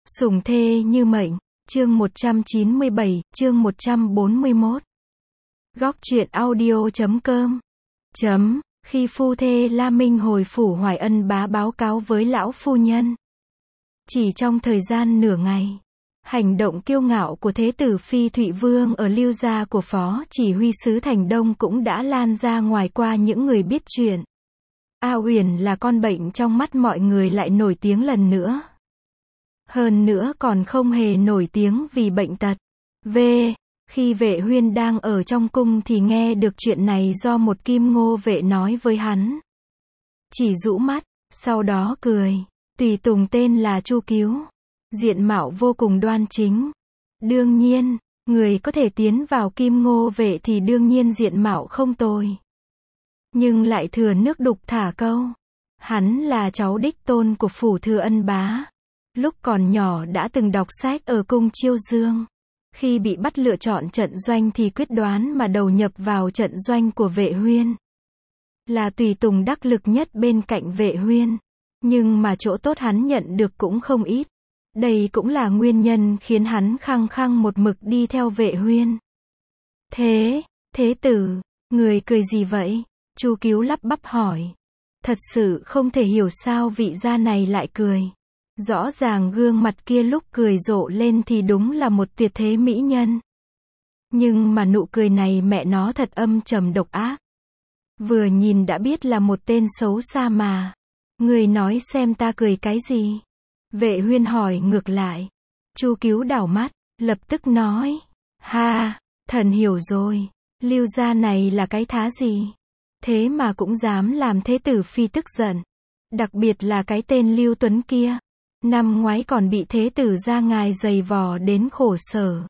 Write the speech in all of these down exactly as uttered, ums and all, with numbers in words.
Sủng thê như mệnh, chương một trăm chín mươi bảy, chương một trăm bốn mươi mốt. Góc truyện audio chấm com. Chấm, khi phu thê La Minh hồi phủ Hoài Ân bá báo cáo với lão phu nhân. Chỉ trong thời gian nửa ngày, hành động kiêu ngạo của thế tử Phi Thụy Vương ở Lưu gia của phó chỉ huy sứ Thành Đông cũng đã lan ra ngoài qua những người biết chuyện. A Uyển là con bệnh trong mắt mọi người lại nổi tiếng lần nữa. Hơn nữa còn không hề nổi tiếng vì bệnh tật. V. Khi Vệ Huyên đang ở trong cung thì nghe được chuyện này do một kim ngô vệ nói với hắn. Chỉ rũ mắt, sau đó cười. Tùy tùng tên là Chu Cứu. Diện mạo vô cùng đoan chính. Đương nhiên, người có thể tiến vào kim ngô vệ thì đương nhiên diện mạo không tồi. Nhưng lại thừa nước đục thả câu. Hắn là cháu đích tôn của phủ Thừa Ân bá. Lúc còn nhỏ đã từng đọc sách ở cung Chiêu Dương. Khi bị bắt lựa chọn trận doanh thì quyết đoán mà đầu nhập vào trận doanh của Vệ Huyên. Là tùy tùng đắc lực nhất bên cạnh Vệ Huyên. Nhưng mà chỗ tốt hắn nhận được cũng không ít. Đây cũng là nguyên nhân khiến hắn khăng khăng một mực đi theo Vệ Huyên. Thế, thế tử, người cười gì vậy? Chu Cứu lắp bắp hỏi. Thật sự không thể hiểu sao vị gia này lại cười. Rõ ràng gương mặt kia lúc cười rộ lên thì đúng là một tuyệt thế mỹ nhân. Nhưng mà nụ cười này mẹ nó thật âm trầm độc ác. Vừa nhìn đã biết là một tên xấu xa mà. Người nói xem ta cười cái gì? Vệ Huyên hỏi ngược lại. Chu Cứu đảo mắt, lập tức nói. Ha, thần hiểu rồi. Lưu gia này là cái thá gì? Thế mà cũng dám làm thế tử Phi tức giận. Đặc biệt là cái tên Lưu Tuấn kia. Năm ngoái còn bị thế tử gia ngài giày vò đến khổ sở.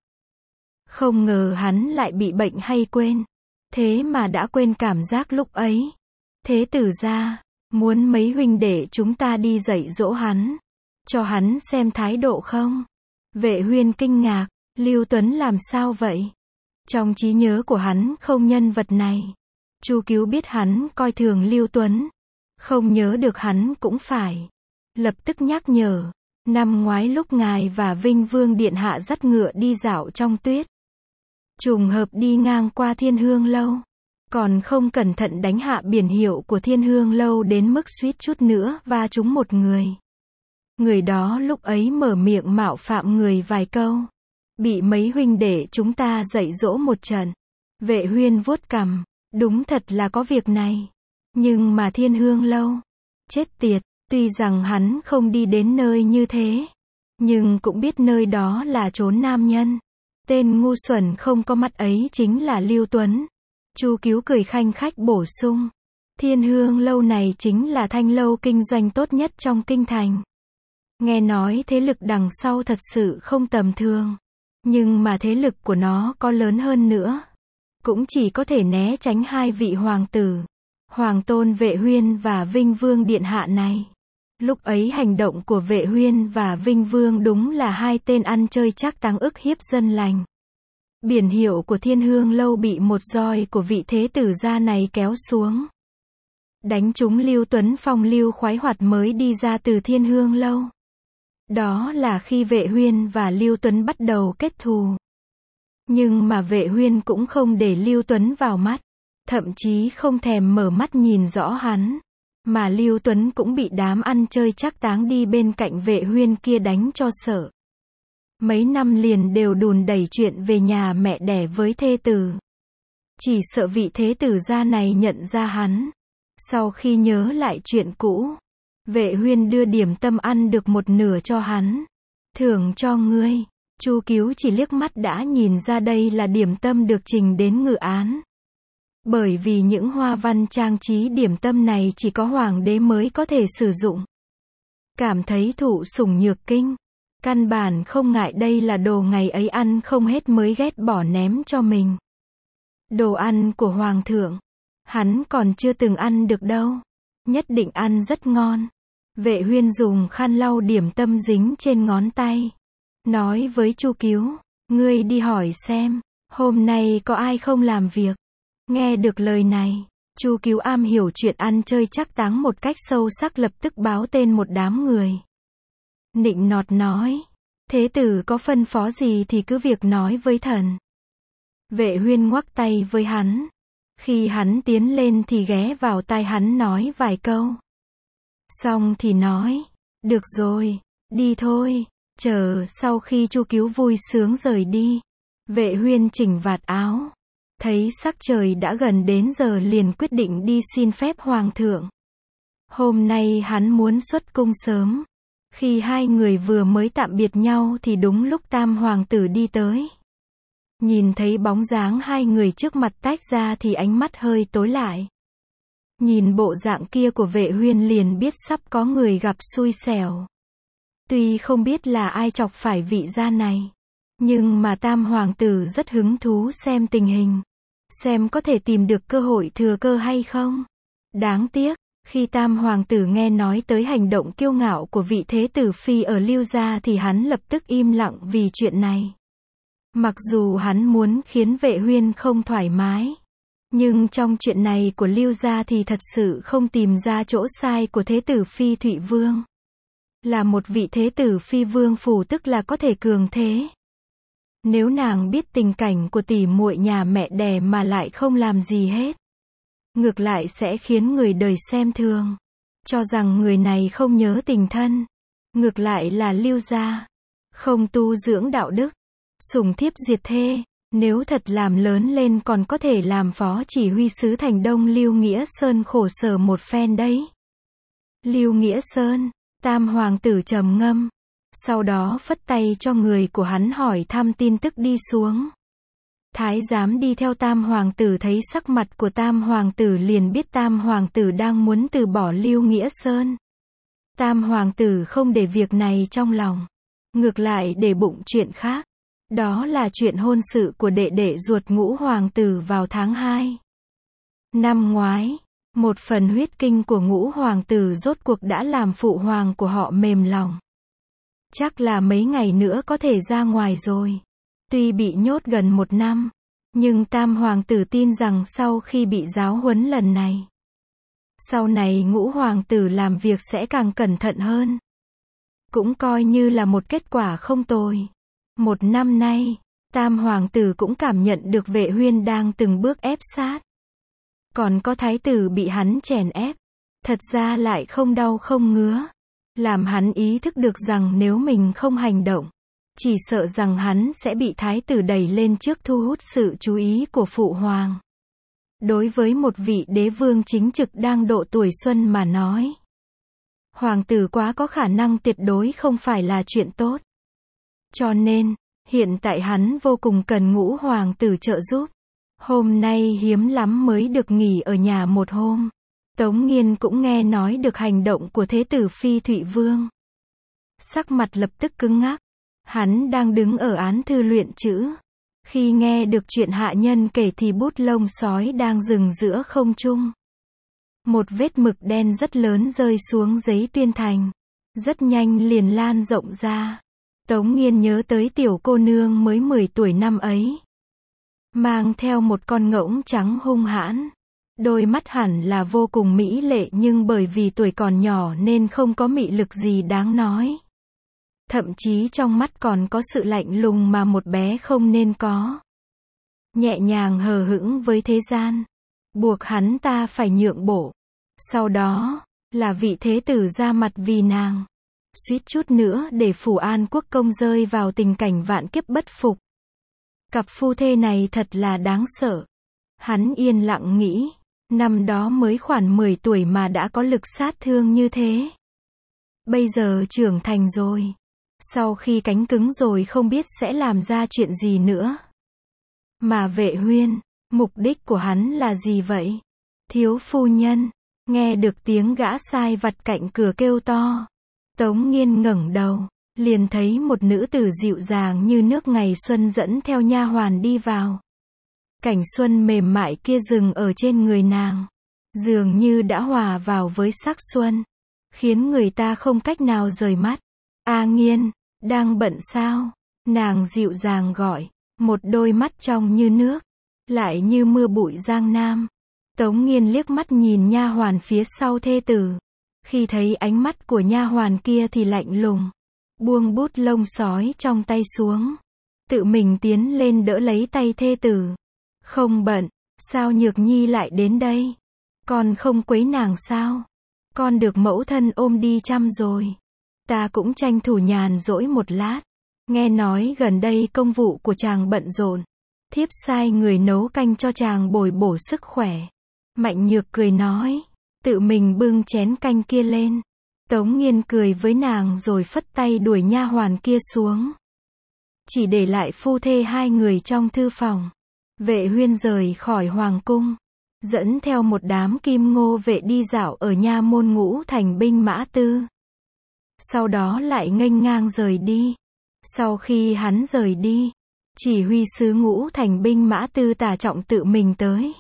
Không ngờ hắn lại bị bệnh hay quên. Thế mà đã quên cảm giác lúc ấy. Thế tử gia, muốn mấy huynh đệ chúng ta đi dạy dỗ hắn. Cho hắn xem thái độ không? Vệ Huyên kinh ngạc, Lưu Tuấn làm sao vậy? Trong trí nhớ của hắn không nhân vật này. Chu Cứu biết hắn coi thường Lưu Tuấn. Không nhớ được hắn cũng phải. Lập tức nhắc nhở. Năm ngoái lúc ngài và Vinh Vương Điện Hạ dắt ngựa đi dạo trong tuyết. Trùng hợp đi ngang qua Thiên Hương Lâu. Còn không cẩn thận đánh hạ biển hiệu của Thiên Hương Lâu đến mức suýt chút nữa va trúng một người. Người đó lúc ấy mở miệng mạo phạm người vài câu. Bị mấy huynh đệ chúng ta dạy dỗ một trận. Vệ Huyên vuốt cằm. Đúng thật là có việc này. Nhưng mà Thiên Hương Lâu. Chết tiệt. Tuy rằng hắn không đi đến nơi như thế. Nhưng cũng biết nơi đó là chốn nam nhân. Tên ngu xuẩn không có mắt ấy chính là Lưu Tuấn. Chu Cứu cười khanh khách bổ sung. Thiên Hương Lâu này chính là thanh lâu kinh doanh tốt nhất trong kinh thành. Nghe nói thế lực đằng sau thật sự không tầm thường. Nhưng mà thế lực của nó có lớn hơn nữa. Cũng chỉ có thể né tránh hai vị hoàng tử. Hoàng tôn Vệ Huyên và Vinh Vương Điện Hạ này. Lúc ấy hành động của Vệ Huyên và Vinh Vương đúng là hai tên ăn chơi trác táng ức hiếp dân lành. Biển hiệu của Thiên Hương Lâu bị một roi của vị thế tử gia này kéo xuống. Đánh trúng Lưu Tuấn phong lưu khoái hoạt mới đi ra từ Thiên Hương Lâu. Đó là khi Vệ Huyên và Lưu Tuấn bắt đầu kết thù. Nhưng mà Vệ Huyên cũng không để Lưu Tuấn vào mắt. Thậm chí không thèm mở mắt nhìn rõ hắn. Mà Lưu Tuấn cũng bị đám ăn chơi trác táng đi bên cạnh Vệ Huyên kia đánh cho sợ. Mấy năm liền đều đùn đẩy chuyện về nhà mẹ đẻ với thê tử. Chỉ sợ vị thế tử gia này nhận ra hắn. Sau khi nhớ lại chuyện cũ, Vệ Huyên đưa điểm tâm ăn được một nửa cho hắn. Thưởng cho ngươi. Chu Cứu chỉ liếc mắt đã nhìn ra đây là điểm tâm được trình đến ngự án. Bởi vì những hoa văn trang trí điểm tâm này chỉ có hoàng đế mới có thể sử dụng. Cảm thấy thụ sủng nhược kinh. Căn bản không ngại đây là đồ ngày ấy ăn không hết mới ghét bỏ ném cho mình. Đồ ăn của hoàng thượng. Hắn còn chưa từng ăn được đâu. Nhất định ăn rất ngon. Vệ Huyên dùng khăn lau điểm tâm dính trên ngón tay. Nói với Chu Cứu. Ngươi đi hỏi xem. Hôm nay có ai không làm việc. Nghe được lời này, Chu Cứu am hiểu chuyện ăn chơi trác táng một cách sâu sắc lập tức báo tên một đám người. Nịnh nọt nói, Thế tử có phân phó gì thì cứ việc nói với thần. Vệ Huyên ngoắc tay với hắn. Khi hắn tiến lên thì ghé vào tai hắn nói vài câu. Xong thì nói, được rồi, đi thôi. Chờ sau khi Chu Cứu vui sướng rời đi, Vệ Huyên chỉnh vạt áo. Thấy sắc trời đã gần đến giờ liền quyết định đi xin phép hoàng thượng. Hôm nay hắn muốn xuất cung sớm. Khi hai người vừa mới tạm biệt nhau thì đúng lúc tam hoàng tử đi tới. Nhìn thấy bóng dáng hai người trước mặt tách ra thì ánh mắt hơi tối lại. Nhìn bộ dạng kia của Vệ Huyên liền biết sắp có người gặp xui xẻo. Tuy không biết là ai chọc phải vị gia này, nhưng mà tam hoàng tử rất hứng thú xem tình hình. Xem có thể tìm được cơ hội thừa cơ hay không. Đáng tiếc, khi tam hoàng tử nghe nói tới hành động kiêu ngạo của vị thế tử phi ở Lưu gia thì hắn lập tức im lặng vì chuyện này. Mặc dù hắn muốn khiến Vệ Huyên không thoải mái, nhưng trong chuyện này của Lưu gia thì thật sự không tìm ra chỗ sai của thế tử phi Thụy Vương. Là một vị thế tử phi vương phủ tức là có thể cường thế. Nếu nàng biết tình cảnh của tỷ muội nhà mẹ đẻ mà lại không làm gì hết, ngược lại sẽ khiến người đời xem thường, cho rằng người này không nhớ tình thân. Ngược lại là Lưu gia không tu dưỡng đạo đức, sủng thiếp diệt thê, nếu thật làm lớn lên còn có thể làm phó chỉ huy sứ thành Đông Lưu Nghĩa Sơn khổ sở một phen đấy. Lưu Nghĩa Sơn, tam hoàng tử trầm ngâm, sau đó phất tay cho người của hắn hỏi thăm tin tức đi xuống. Thái giám đi theo tam hoàng tử thấy sắc mặt của tam hoàng tử liền biết tam hoàng tử đang muốn từ bỏ Lưu Nghĩa Sơn. Tam hoàng tử không để việc này trong lòng, ngược lại để bụng chuyện khác. Đó là chuyện hôn sự của đệ đệ ruột ngũ hoàng tử vào tháng hai. Năm ngoái, một phần huyết kinh của ngũ hoàng tử rốt cuộc đã làm phụ hoàng của họ mềm lòng. Chắc là mấy ngày nữa có thể ra ngoài rồi. Tuy bị nhốt gần một năm, nhưng tam hoàng tử tin rằng sau khi bị giáo huấn lần này, sau này ngũ hoàng tử làm việc sẽ càng cẩn thận hơn. Cũng coi như là một kết quả không tồi. Một năm nay, tam hoàng tử cũng cảm nhận được Vệ Huyên đang từng bước ép sát. Còn có thái tử bị hắn chèn ép, thật ra lại không đau không ngứa. Làm hắn ý thức được rằng nếu mình không hành động, chỉ sợ rằng hắn sẽ bị thái tử đẩy lên trước thu hút sự chú ý của phụ hoàng. Đối với một vị đế vương chính trực đang độ tuổi xuân mà nói, hoàng tử quá có khả năng tuyệt đối không phải là chuyện tốt. Cho nên, hiện tại hắn vô cùng cần ngũ hoàng tử trợ giúp. Hôm nay hiếm lắm mới được nghỉ ở nhà một hôm. Tống Nghiên cũng nghe nói được hành động của thế tử phi Thụy Vương. Sắc mặt lập tức cứng ngắc. Hắn đang đứng ở án thư luyện chữ. Khi nghe được chuyện hạ nhân kể thì bút lông sói đang dừng giữa không trung. Một vết mực đen rất lớn rơi xuống giấy tuyên thành. Rất nhanh liền lan rộng ra. Tống Nghiên nhớ tới tiểu cô nương mới mười tuổi năm ấy. Mang theo một con ngỗng trắng hung hãn. Đôi mắt hẳn là vô cùng mỹ lệ nhưng bởi vì tuổi còn nhỏ nên không có mị lực gì đáng nói. Thậm chí trong mắt còn có sự lạnh lùng mà một bé không nên có. Nhẹ nhàng hờ hững với thế gian. Buộc hắn ta phải nhượng bộ. Sau đó, là vị thế tử ra mặt vì nàng. Suýt chút nữa để Phủ An Quốc công rơi vào tình cảnh vạn kiếp bất phục. Cặp phu thê này thật là đáng sợ. Hắn yên lặng nghĩ, năm đó mới khoảng mười tuổi mà đã có lực sát thương như thế. Bây giờ trưởng thành rồi. Sau khi cánh cứng rồi không biết sẽ làm ra chuyện gì nữa. Mà Vệ Huyên, mục đích của hắn là gì vậy? Thiếu phu nhân, nghe được tiếng gã sai vặt cạnh cửa kêu to. Tống Nghiên ngẩng đầu, liền thấy một nữ tử dịu dàng như nước ngày xuân dẫn theo nha hoàn đi vào. Cảnh xuân mềm mại kia dừng ở trên người nàng, dường như đã hòa vào với sắc xuân, khiến người ta không cách nào rời mắt. A Nghiên, đang bận sao? Nàng dịu dàng gọi, một đôi mắt trong như nước, lại như mưa bụi giang nam. Tống Nghiên liếc mắt nhìn nha hoàn phía sau thê tử. Khi thấy ánh mắt của nha hoàn kia thì lạnh lùng. buông bút lông sói trong tay xuống, tự mình tiến lên đỡ lấy tay thê tử. Không bận, sao Nhược Nhi lại đến đây? Con không quấy nàng sao? Con được mẫu thân ôm đi chăm rồi. Ta cũng tranh thủ nhàn rỗi một lát. Nghe nói gần đây công vụ của chàng bận rộn. Thiếp sai người nấu canh cho chàng bồi bổ sức khỏe. Mạnh Nhược cười nói. Tự mình bưng chén canh kia lên. Tống Nghiên cười với nàng rồi phất tay đuổi nha hoàn kia xuống. Chỉ để lại phu thê hai người trong thư phòng. Vệ Huyên rời khỏi hoàng cung, dẫn theo một đám kim ngô vệ đi dạo ở nha môn Ngũ Thành binh mã tư. Sau đó lại nghênh ngang rời đi. Sau khi hắn rời đi, chỉ huy sứ Ngũ Thành binh mã tư Tả Trọng tự mình tới.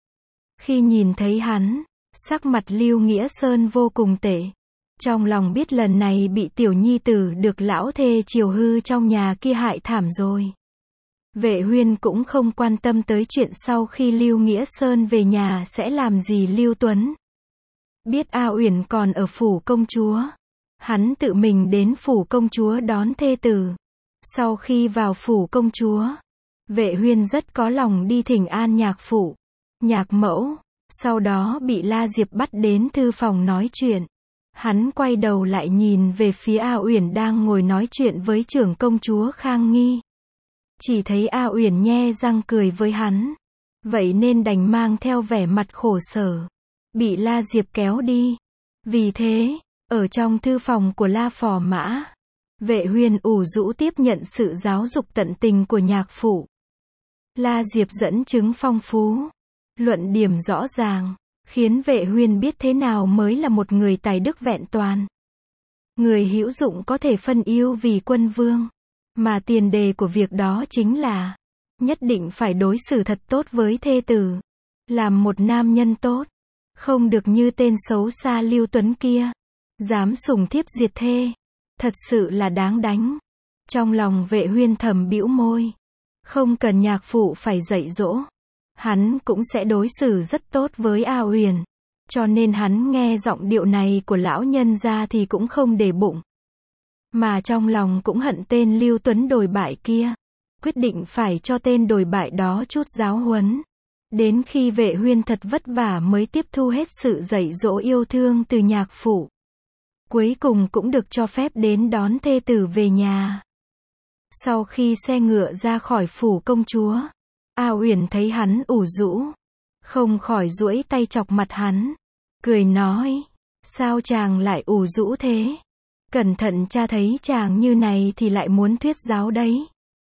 Khi nhìn thấy hắn, sắc mặt Lưu Nghĩa Sơn vô cùng tệ. Trong lòng biết lần này bị tiểu nhi tử được lão thê chiều hư trong nhà kia hại thảm rồi. Vệ Huyên cũng không quan tâm tới chuyện sau khi Lưu Nghĩa Sơn về nhà sẽ làm gì Lưu Tuấn. Biết A Uyển còn ở phủ công chúa. Hắn tự mình đến phủ công chúa đón thê tử. Sau khi vào phủ công chúa, Vệ Huyên rất có lòng đi thỉnh an nhạc phụ, nhạc mẫu. Sau đó bị La Diệp bắt đến thư phòng nói chuyện. Hắn quay đầu lại nhìn về phía A Uyển đang ngồi nói chuyện với trưởng công chúa Khang Nghi. Chỉ thấy A Uyển nhe răng cười với hắn. Vậy nên đành mang theo vẻ mặt khổ sở. Bị La Diệp kéo đi. Vì thế, ở trong thư phòng của La Phò Mã, Vệ Huyên ủ rũ tiếp nhận sự giáo dục tận tình của nhạc phụ. La Diệp dẫn chứng phong phú, luận điểm rõ ràng, khiến Vệ Huyên biết thế nào mới là một người tài đức vẹn toàn. Người hữu dụng có thể phân ưu vì quân vương. Mà tiền đề của việc đó chính là nhất định phải đối xử thật tốt với thê tử. Làm một nam nhân tốt. Không được như tên xấu xa Lưu Tuấn kia. Dám sủng thiếp diệt thê. Thật sự là đáng đánh. Trong lòng Vệ Huyên thầm bĩu môi. Không cần nhạc phụ phải dạy dỗ. Hắn cũng sẽ đối xử rất tốt với A Uyển. Cho nên hắn nghe giọng điệu này của lão nhân ra thì cũng không để bụng. Mà trong lòng cũng hận tên Lưu Tuấn đồi bại kia. Quyết định phải cho tên đồi bại đó chút giáo huấn. Đến khi Vệ Huyên thật vất vả mới tiếp thu hết sự dạy dỗ yêu thương từ nhạc phụ. Cuối cùng cũng được cho phép đến đón thê tử về nhà. Sau khi xe ngựa ra khỏi phủ công chúa, A Uyển thấy hắn ủ rũ, không khỏi duỗi tay chọc mặt hắn, cười nói, sao chàng lại ủ rũ thế? Cẩn thận cha thấy chàng như này thì lại muốn thuyết giáo đấy.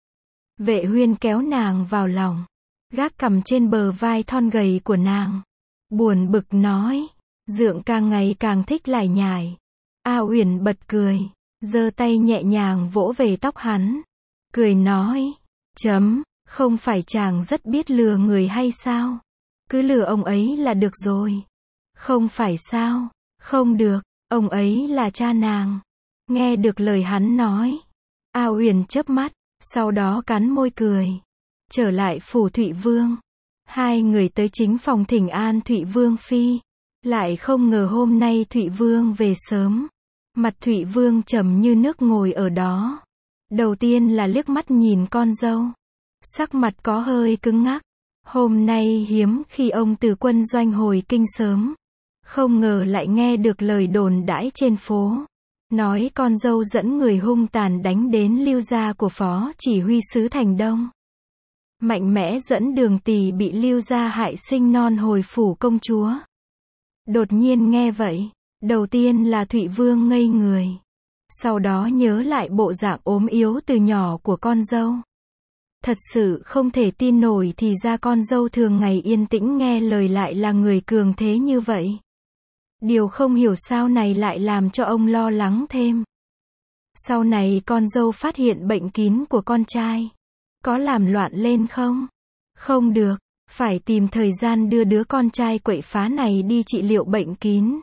Vệ Huyên kéo nàng vào lòng, gác cằm trên bờ vai thon gầy của nàng, buồn bực nói, dượng càng ngày càng thích lải nhải. A Uyển bật cười, giơ tay nhẹ nhàng vỗ về tóc hắn, cười nói, chấm, không phải chàng rất biết lừa người hay sao? Cứ lừa ông ấy là được rồi. Không phải sao? Không được, ông ấy là cha nàng. Nghe được lời hắn nói, A Uyển chớp mắt, sau đó cắn môi cười. Trở lại phủ Thụy Vương, hai người tới chính phòng thỉnh an Thụy Vương phi. Lại không ngờ hôm nay Thụy Vương về sớm. Mặt Thụy Vương trầm như nước ngồi ở đó. Đầu tiên là liếc mắt nhìn con dâu. Sắc mặt có hơi cứng ngắc. Hôm nay hiếm khi ông từ quân doanh hồi kinh sớm. Không ngờ lại nghe được lời đồn đãi trên phố. Nói con dâu dẫn người hung tàn đánh đến Lưu gia của phó chỉ huy sứ Thành Đông. Mạnh mẽ dẫn Đường Tỳ bị Lưu gia hại sinh non hồi phủ công chúa. Đột nhiên nghe vậy, đầu tiên là Thụy Vương ngây người. Sau đó nhớ lại bộ dạng ốm yếu từ nhỏ của con dâu. Thật sự không thể tin nổi thì ra con dâu thường ngày yên tĩnh nghe lời lại là người cường thế như vậy. Điều không hiểu sao này lại làm cho ông lo lắng thêm. Sau này con dâu phát hiện bệnh kín của con trai. Có làm loạn lên không? Không được, phải tìm thời gian đưa đứa con trai quậy phá này đi trị liệu bệnh kín.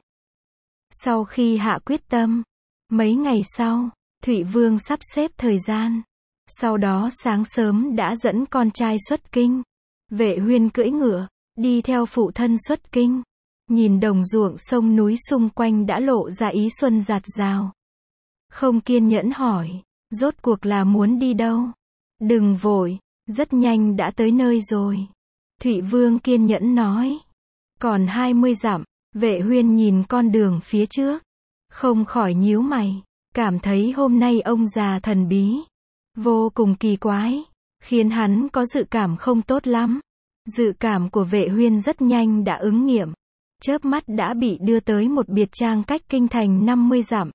Sau khi hạ quyết tâm, mấy ngày sau, Thụy Vương sắp xếp thời gian. Sau đó sáng sớm đã dẫn con trai xuất kinh. Vệ Huyên cưỡi ngựa, đi theo phụ thân xuất kinh. Nhìn đồng ruộng sông núi xung quanh đã lộ ra ý xuân rạt rào. không kiên nhẫn hỏi, rốt cuộc là muốn đi đâu? Đừng vội, rất nhanh đã tới nơi rồi. Thụy Vương kiên nhẫn nói, còn hai mươi dặm. Vệ Huyên nhìn con đường phía trước, không khỏi nhíu mày, cảm thấy hôm nay ông già thần bí, vô cùng kỳ quái, khiến hắn có dự cảm không tốt lắm. Dự cảm của Vệ Huyên rất nhanh đã ứng nghiệm, chớp mắt đã bị đưa tới một biệt trang cách kinh thành năm mươi dặm.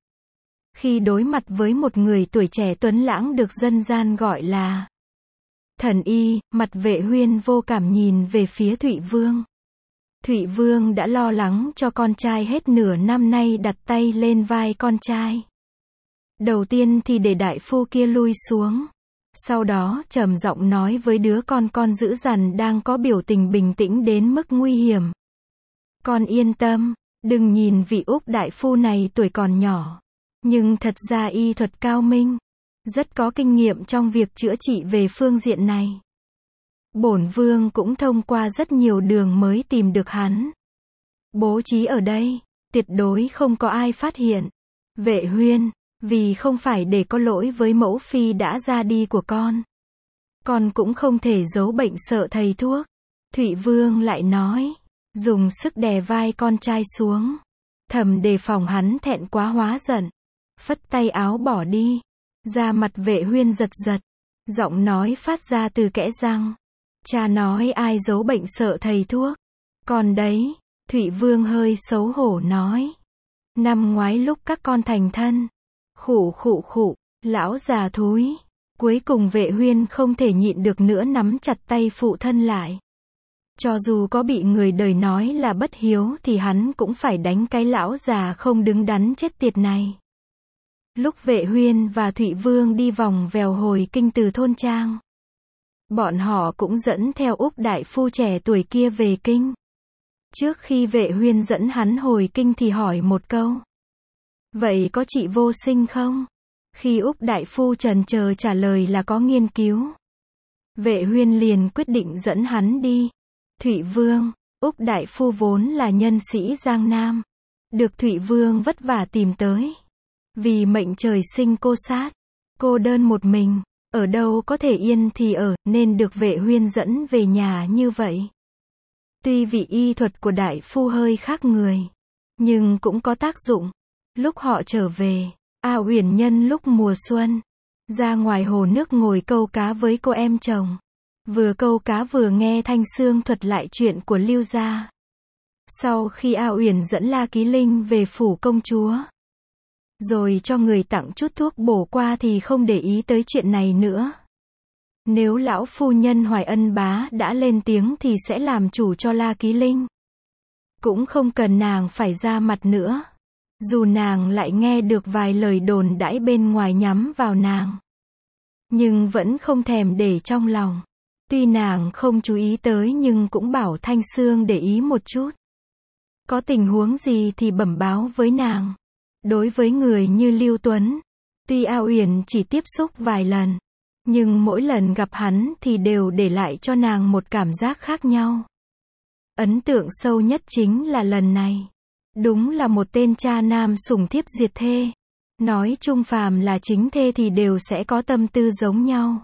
Khi đối mặt với một người tuổi trẻ tuấn lãng được dân gian gọi là thần y, mặt Vệ Huyên vô cảm nhìn về phía Thụy Vương. Thụy Vương đã lo lắng cho con trai hết nửa năm nay, đặt tay lên vai con trai. Đầu tiên thì để đại phu kia lui xuống. Sau đó trầm giọng nói với đứa con con dữ dằn đang có biểu tình bình tĩnh đến mức nguy hiểm. Con yên tâm, đừng nhìn vị Úc đại phu này tuổi còn nhỏ, nhưng thật ra y thuật cao minh, rất có kinh nghiệm trong việc chữa trị về phương diện này. Bổn vương cũng thông qua rất nhiều đường mới tìm được hắn. Bố trí ở đây, tuyệt đối không có ai phát hiện. Vệ Huyên, vì không phải để có lỗi với mẫu phi đã ra đi của con, con cũng không thể giấu bệnh sợ thầy thuốc. Thụy Vương lại nói, dùng sức đè vai con trai xuống, thầm đề phòng hắn thẹn quá hóa giận, phất tay áo bỏ đi. Da mặt Vệ Huyên giật giật, giọng nói phát ra từ kẽ răng, cha nói ai giấu bệnh sợ thầy thuốc, con đấy. Thụy Vương hơi xấu hổ nói, năm ngoái lúc các con thành thân, khụ khụ khụ, lão già thúi. Cuối cùng Vệ Huyên không thể nhịn được nữa, nắm chặt tay phụ thân lại. Cho dù có bị người đời nói là bất hiếu thì hắn cũng phải đánh cái lão già không đứng đắn chết tiệt này. Lúc Vệ Huyên và Thụy Vương đi vòng vèo hồi kinh từ thôn trang, bọn họ cũng dẫn theo Úc đại phu trẻ tuổi kia về kinh. Trước khi Vệ Huyên dẫn hắn hồi kinh thì hỏi một câu, vậy có chị vô sinh không? Khi Úc đại phu chần chờ trả lời là có nghiên cứu, Vệ Huyên liền quyết định dẫn hắn đi. Thụy Vương, Úc đại phu vốn là nhân sĩ Giang Nam, được Thụy Vương vất vả tìm tới. Vì mệnh trời sinh cô sát, cô đơn một mình, ở đâu có thể yên thì ở, nên được Vệ Huyên dẫn về nhà như vậy. Tuy vị y thuật của đại phu hơi khác người, nhưng cũng có tác dụng. Lúc họ trở về, A Uyển nhân lúc mùa xuân, ra ngoài hồ nước ngồi câu cá với cô em chồng. Vừa câu cá vừa nghe Thanh Sương thuật lại chuyện của Lưu gia. Sau khi A Uyển dẫn La Ký Linh về phủ công chúa, rồi cho người tặng chút thuốc bổ qua thì không để ý tới chuyện này nữa. Nếu lão phu nhân Hoài Ân bá đã lên tiếng thì sẽ làm chủ cho La Ký Linh. Cũng không cần nàng phải ra mặt nữa. Dù nàng lại nghe được vài lời đồn đãi bên ngoài nhắm vào nàng, nhưng vẫn không thèm để trong lòng. Tuy nàng không chú ý tới nhưng cũng bảo Thanh Sương để ý một chút. Có tình huống gì thì bẩm báo với nàng. Đối với người như Lưu Tuấn, tuy A Uyển chỉ tiếp xúc vài lần, nhưng mỗi lần gặp hắn thì đều để lại cho nàng một cảm giác khác nhau. Ấn tượng sâu nhất chính là lần này. Đúng là một tên cha nam sủng thiếp diệt thê. Nói chung phàm là chính thê thì đều sẽ có tâm tư giống nhau.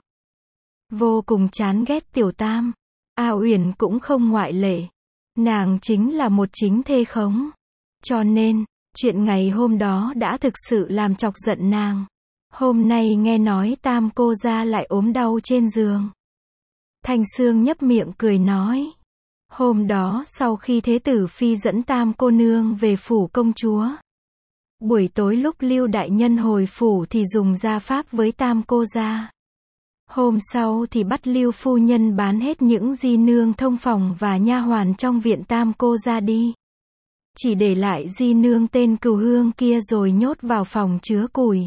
Vô cùng chán ghét Tiểu Tam. A Uyển cũng không ngoại lệ. Nàng chính là một chính thê khống. Cho nên, chuyện ngày hôm đó đã thực sự làm chọc giận nàng. Hôm nay nghe nói Tam cô gia lại ốm đau trên giường. Thanh Sương nhấp miệng cười nói. Hôm đó sau khi Thế tử phi dẫn Tam cô nương về phủ công chúa, buổi tối lúc Lưu đại nhân hồi phủ thì dùng gia pháp với Tam cô gia. Hôm sau thì bắt Lưu phu nhân bán hết những di nương thông phòng và nha hoàn trong viện Tam cô gia đi. Chỉ để lại di nương tên Cừu Hương kia rồi nhốt vào phòng chứa củi.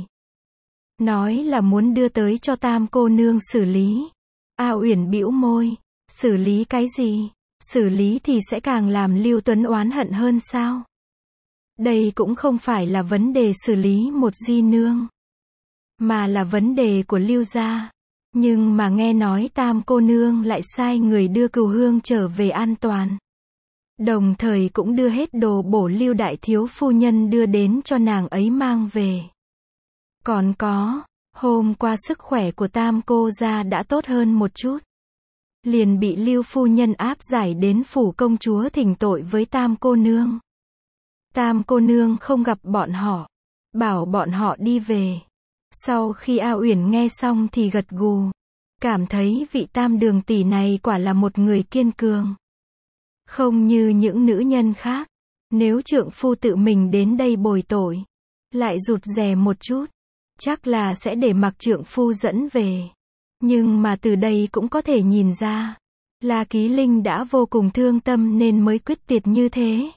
Nói là muốn đưa tới cho Tam cô nương xử lý. A Uyển bĩu môi, xử lý cái gì? Xử lý thì sẽ càng làm Lưu Tuấn oán hận hơn sao? Đây cũng không phải là vấn đề xử lý một di nương, mà là vấn đề của Lưu gia. Nhưng mà nghe nói Tam cô nương lại sai người đưa Cừu Hương trở về an toàn. Đồng thời cũng đưa hết đồ bổ Lưu đại thiếu phu nhân đưa đến cho nàng ấy mang về. Còn có, hôm qua sức khỏe của Tam cô gia đã tốt hơn một chút. Liền bị Lưu phu nhân áp giải đến phủ công chúa thỉnh tội với Tam cô nương. Tam cô nương không gặp bọn họ, bảo bọn họ đi về. Sau khi A Uyển nghe xong thì gật gù, cảm thấy vị Tam đường tỷ này quả là một người kiên cường. Không như những nữ nhân khác, nếu trượng phu tự mình đến đây bồi tội, lại rụt rè một chút, chắc là sẽ để mặc trượng phu dẫn về. Nhưng mà từ đây cũng có thể nhìn ra, La Ký Linh đã vô cùng thương tâm nên mới quyết tuyệt như thế.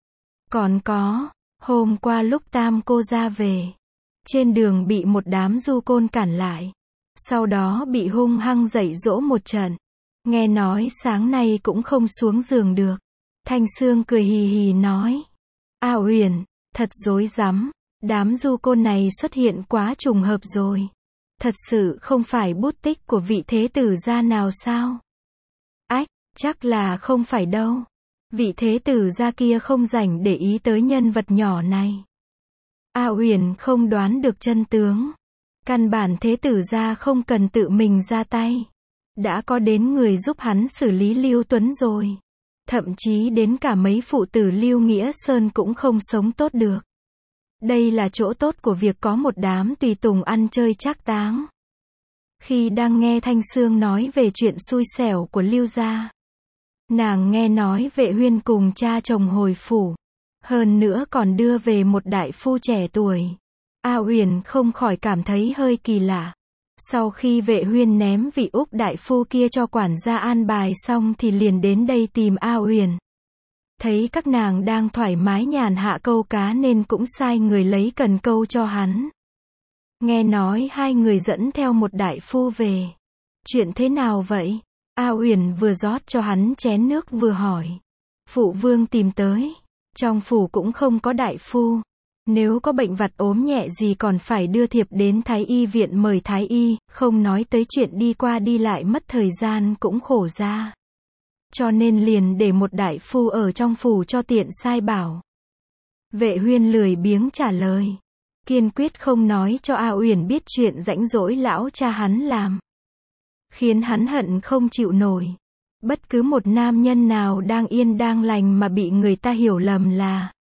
Còn có, hôm qua lúc Tam cô ra về, trên đường bị một đám du côn cản lại, sau đó bị hung hăng dạy dỗ một trận. Nghe nói sáng nay cũng không xuống giường được. Thanh Sương cười hì hì nói, A Uyển, thật rối rắm, đám du côn này xuất hiện quá trùng hợp rồi. Thật sự không phải bút tích của vị thế tử gia nào sao? Ách, chắc là không phải đâu. Vị thế tử gia kia không rảnh để ý tới nhân vật nhỏ này. A Uyển không đoán được chân tướng. Căn bản thế tử gia không cần tự mình ra tay. Đã có đến người giúp hắn xử lý Lưu Tuấn rồi. Thậm chí đến cả mấy phụ tử Lưu Nghĩa Sơn cũng không sống tốt được. Đây là chỗ tốt của việc có một đám tùy tùng ăn chơi trác táng. Khi đang nghe Thanh Sương nói về chuyện xui xẻo của Lưu gia, nàng nghe nói Vệ Huyên cùng cha chồng hồi phủ, hơn nữa còn đưa về một đại phu trẻ tuổi. A Uyển không khỏi cảm thấy hơi kỳ lạ. Sau khi Vệ Huyên ném vị Úc đại phu kia cho quản gia an bài xong thì liền đến đây tìm A Uyển. Thấy các nàng đang thoải mái nhàn hạ câu cá nên cũng sai người lấy cần câu cho hắn. Nghe nói hai người dẫn theo một đại phu về. Chuyện thế nào vậy? A Uyển vừa rót cho hắn chén nước vừa hỏi. Phụ vương tìm tới. Trong phủ cũng không có đại phu. Nếu có bệnh vặt ốm nhẹ gì còn phải đưa thiệp đến Thái y viện mời Thái y, không nói tới chuyện đi qua đi lại mất thời gian cũng khổ ra. Cho nên liền để một đại phu ở trong phủ cho tiện sai bảo. Vệ Huyên lười biếng trả lời. Kiên quyết không nói cho A Uyển biết chuyện rãnh rỗi lão cha hắn làm. Khiến hắn hận không chịu nổi. Bất cứ một nam nhân nào đang yên đang lành mà bị người ta hiểu lầm là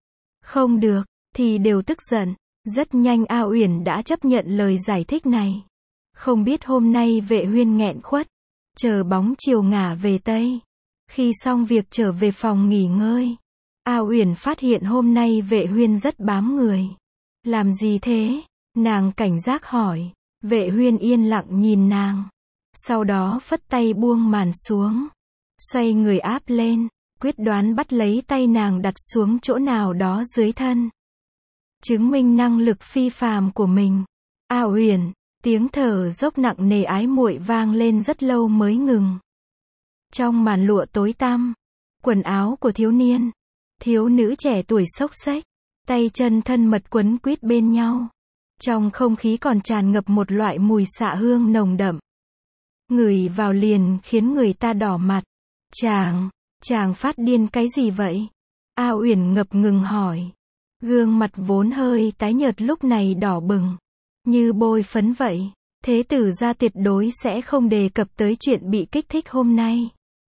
không được, thì đều tức giận. Rất nhanh A Uyển đã chấp nhận lời giải thích này. Không biết hôm nay Vệ Huyên nghẹn khuất, chờ bóng chiều ngả về Tây. Khi xong việc trở về phòng nghỉ ngơi, A Uyển phát hiện hôm nay Vệ Huyên rất bám người. Làm gì thế? Nàng cảnh giác hỏi. Vệ Huyên yên lặng nhìn nàng. Sau đó phất tay buông màn xuống. Xoay người áp lên, quyết đoán bắt lấy tay nàng đặt xuống chỗ nào đó dưới thân. Chứng minh năng lực phi phàm của mình. A Uyển, tiếng thở dốc nặng nề ái muội vang lên rất lâu mới ngừng. Trong màn lụa tối tăm, quần áo của thiếu niên, thiếu nữ trẻ tuổi xốc xếch, tay chân thân mật quấn quýt bên nhau. Trong không khí còn tràn ngập một loại mùi xạ hương nồng đậm. Ngửi vào liền khiến người ta đỏ mặt. Chàng, chàng phát điên cái gì vậy? A Uyển ngập ngừng hỏi. Gương mặt vốn hơi tái nhợt lúc này đỏ bừng, như bôi phấn vậy. Thế tử gia tuyệt đối sẽ không đề cập tới chuyện bị kích thích hôm nay.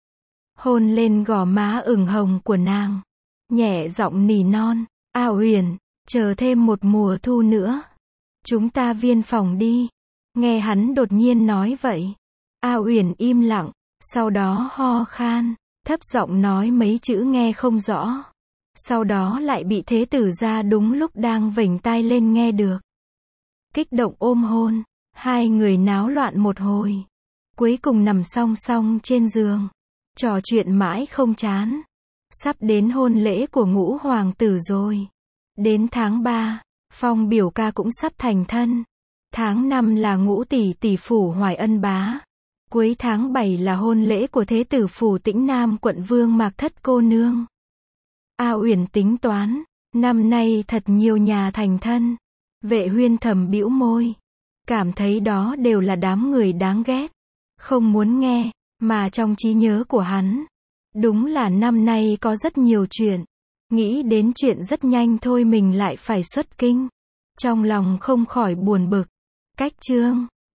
Hôn lên gò má ửng hồng của nàng, nhẹ giọng nỉ non. A Uyển, chờ thêm một mùa thu nữa, chúng ta viên phòng đi. Nghe hắn đột nhiên nói vậy, A Uyển im lặng, sau đó ho khan, thấp giọng nói mấy chữ nghe không rõ. Sau đó lại bị thế tử gia đúng lúc đang vểnh tai lên nghe được. Kích động ôm hôn, hai người náo loạn một hồi. Cuối cùng nằm song song trên giường, trò chuyện mãi không chán. Sắp đến hôn lễ của ngũ hoàng tử rồi. Đến tháng ba, Phong biểu ca cũng sắp thành thân. Tháng năm là ngũ tỷ tỷ phủ Hoài Ân bá. Cuối tháng bảy là hôn lễ của thế tử phủ Tĩnh Nam quận vương Mạc Thất cô nương. A Uyển tính toán, năm nay thật nhiều nhà thành thân. Vệ Huyên thầm bĩu môi, cảm thấy đó đều là đám người đáng ghét, không muốn nghe, mà trong trí nhớ của hắn, đúng là năm nay có rất nhiều chuyện. Nghĩ đến chuyện rất nhanh thôi mình lại phải xuất kinh. Trong lòng không khỏi buồn bực. Cách chương